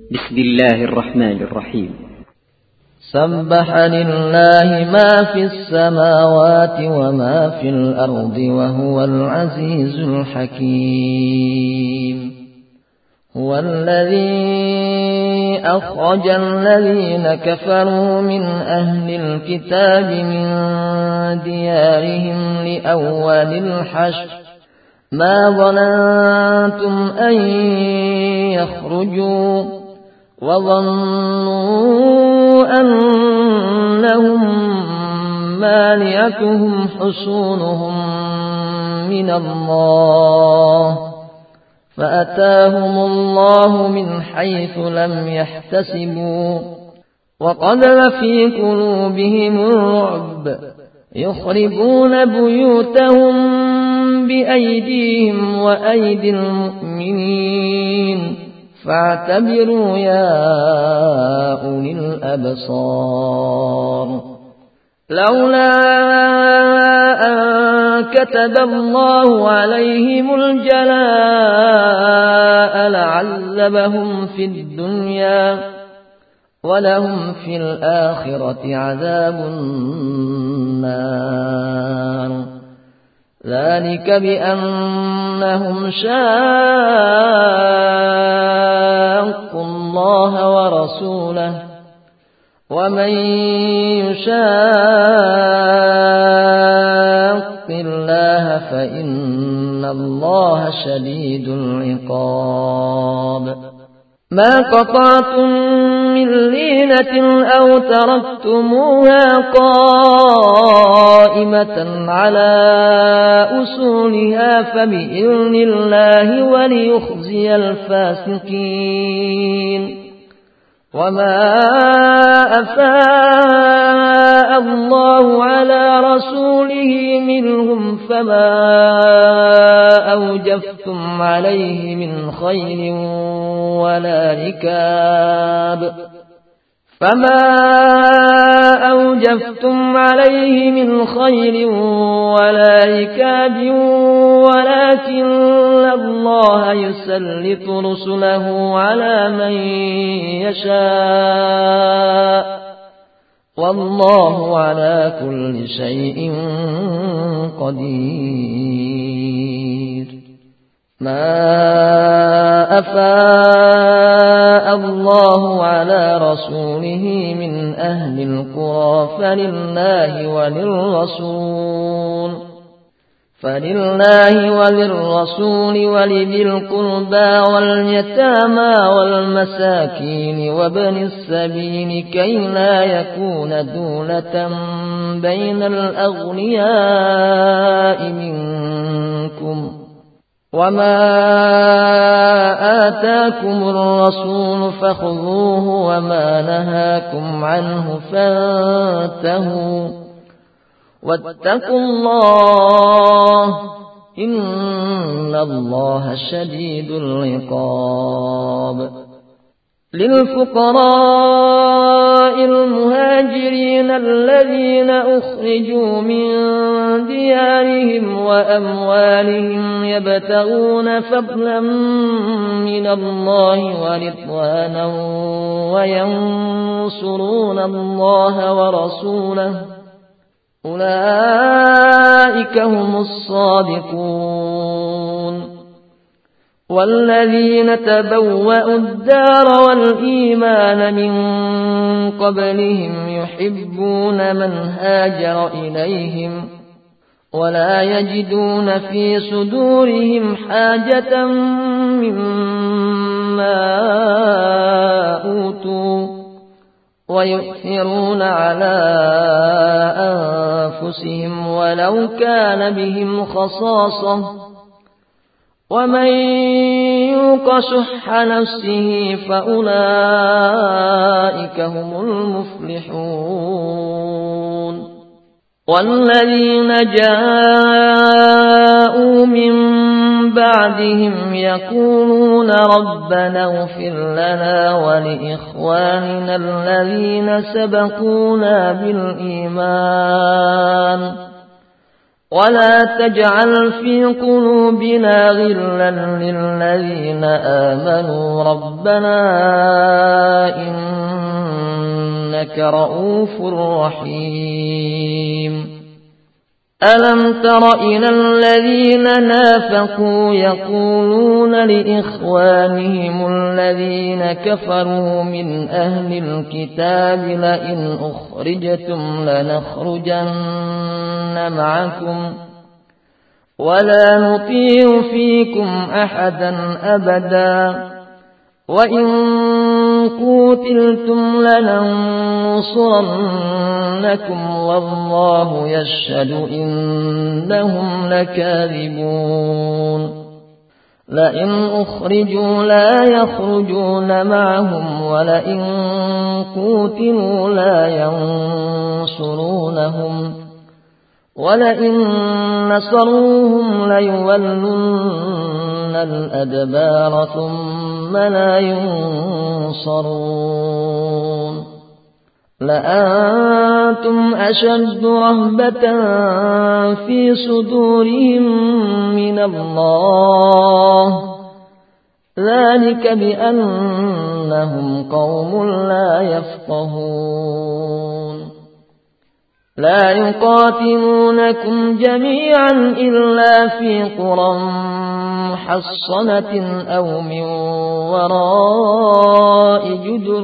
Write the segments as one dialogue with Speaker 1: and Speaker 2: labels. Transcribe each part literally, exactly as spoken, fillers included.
Speaker 1: بسم الله الرحمن الرحيم.
Speaker 2: سبح لله ما في السماوات وما في الأرض وهو العزيز الحكيم. هو الذي أخرج الذين كفروا من أهل الكتاب من ديارهم لأول الحشر ما ظننتم أن يخرجوا وظنوا أنهم مانعتهم حصونهم من الله فأتاهم الله من حيث لم يحتسبوا وقذف في قلوبهم الرعب يخربون بيوتهم بأيديهم وأيدي المؤمنين فاعتبروا يا أولي الأبصار. لولا أن كتب الله عليهم الجلاء لعذبهم في الدنيا ولهم في الآخرة عذاب النار. ذلك بأنهم شاقوا الله ورسوله ومن يشاق الله فإن الله شديد العقاب. ما قطعتم من لينة أو تركتموها قائمة على أصولها فبإذن الله وليخزي الفاسقين. وما أفاء الله على رسوله منهم فما أوجفتم عليه من خيل ولا ركاب فما أوجفتم عليه من خيل ولا ركاب ولكن الله يسلط رسله على من يشاء والله على كل شيء قدير. ما أفاء الله على رسوله من أهل القرى فلله وللرسول فلله وللرسول ولذي القربى واليتامى والمساكين وابن السبيل كي لا يكون دولة بين الأغنياء منكم. وما آتاكم الرسول فخذوه وما نهاكم عنه فانتهوا واتقوا الله إن الله شديد العقاب. للفقراء المهاجرين الذين أخرجوا من ديارهم وأموالهم يبتغون فضلا من الله ورضوانا وينصرون الله ورسوله أولئك هم الصادقون. والذين تبوأوا الدار والإيمان من قبلهم يحبون من هاجر إليهم ولا يجدون في صدورهم حاجة مما أوتوا ويؤثرون على أنفسهم ولو كان بهم خصاصة ومن يوق شح نفسه فأولئك هم المفلحون. والذين جاءوا من بعدهم يقولون ربنا اغفر لنا ولإخواننا الذين سبقونا بالإيمان ولا تجعل في قلوبنا غلا للذين آمنوا ربنا إنك رؤوف رحيم ألم تر إلى الذين نافقوا يقولون لإخوانهم الذين كفروا من أهل الكتاب لئن أخرجتم لنخرجن معكم ولا نطيع فيكم أحدا أبدا وإن قوتلتم لننصرنكم والله يشهد إنهم لكاذبون لئن أخرجوا لا يخرجون معهم ولئن قوتلوا لا ينصرونهم ولئن نصروهم ليولن الأدبار ثم لا ينصرون لأنتم أشد رهبة في صدورهم من الله ذلك بأنهم قوم لا يفقهون لا يقاتلونكم جميعا إلا في قرى محصنة أو من وراء جدر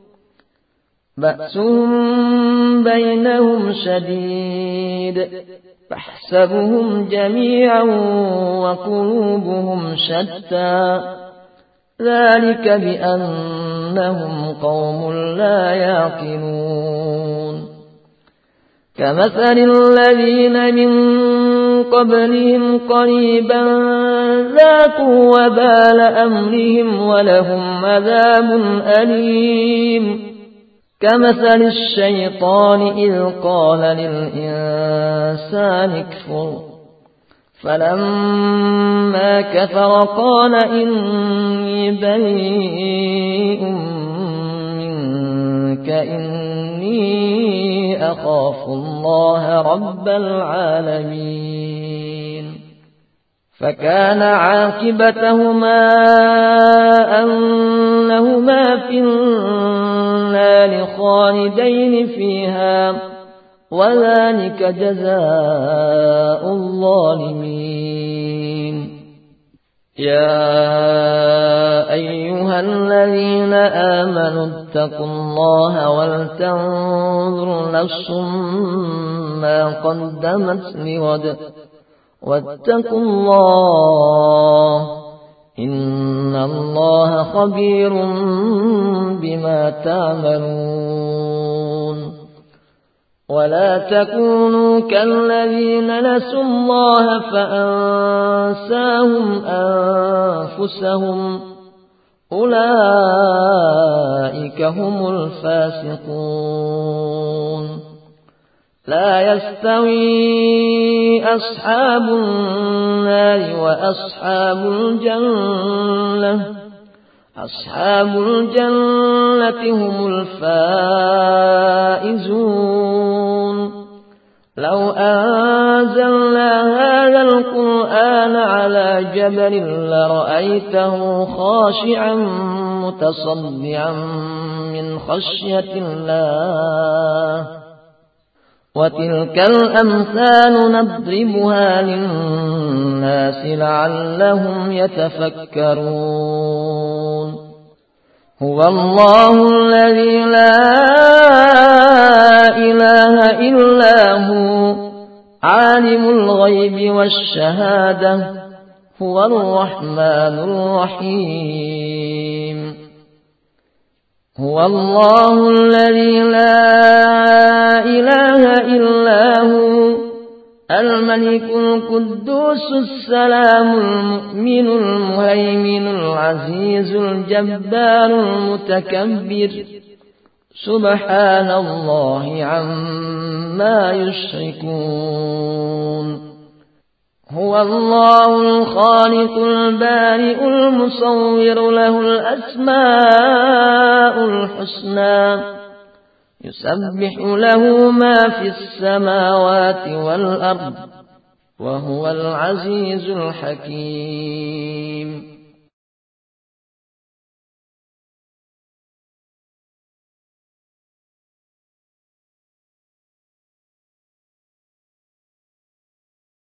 Speaker 2: بأسهم بينهم شديد تحسبهم جميعا وقلوبهم شتى ذلك بأنهم قوم لا يعقلون كمثل الذين من قبلهم قريبا ذاقوا وبال أمرهم ولهم عذاب أليم كمثل الشيطان إذ قال للإنسان اكفر فلما كفر قال إني بريء منك إني أخاف الله رب العالمين فكان عاقبتهما أنهما في النار خالدين فيها وذلك جزاء الظالمين يا أيها الذين آمنوا اتقوا الله ولتنظر نفس ما قدمت لغد واتقوا الله إن الله خبير بما تعملون ولا تكونوا كالذين نسوا الله فأنساهم أنفسهم أولئك هم الفاسقون لا يستوي أصحاب النار وأصحاب الجنة أصحاب الجنة هم الفائزون لو أنزلنا هذا القرآن على جبل لرأيته خاشعا متصدعا من خشية الله وتلك الأمثال نضربها للناس لعلهم يتفكرون هو الله الذي لا إله إلا هو عالم الغيب والشهادة هو الرحمن الرحيم هو الله الذي لا إله إلا هو الملك القدوس السلام المؤمن المهيمن العزيز الجبار المتكبر سبحان الله عما يشركون هو الله الخالق البارئ المصور له الأسماء الحسنى يسبح له ما في السماوات والأرض وهو العزيز الحكيم.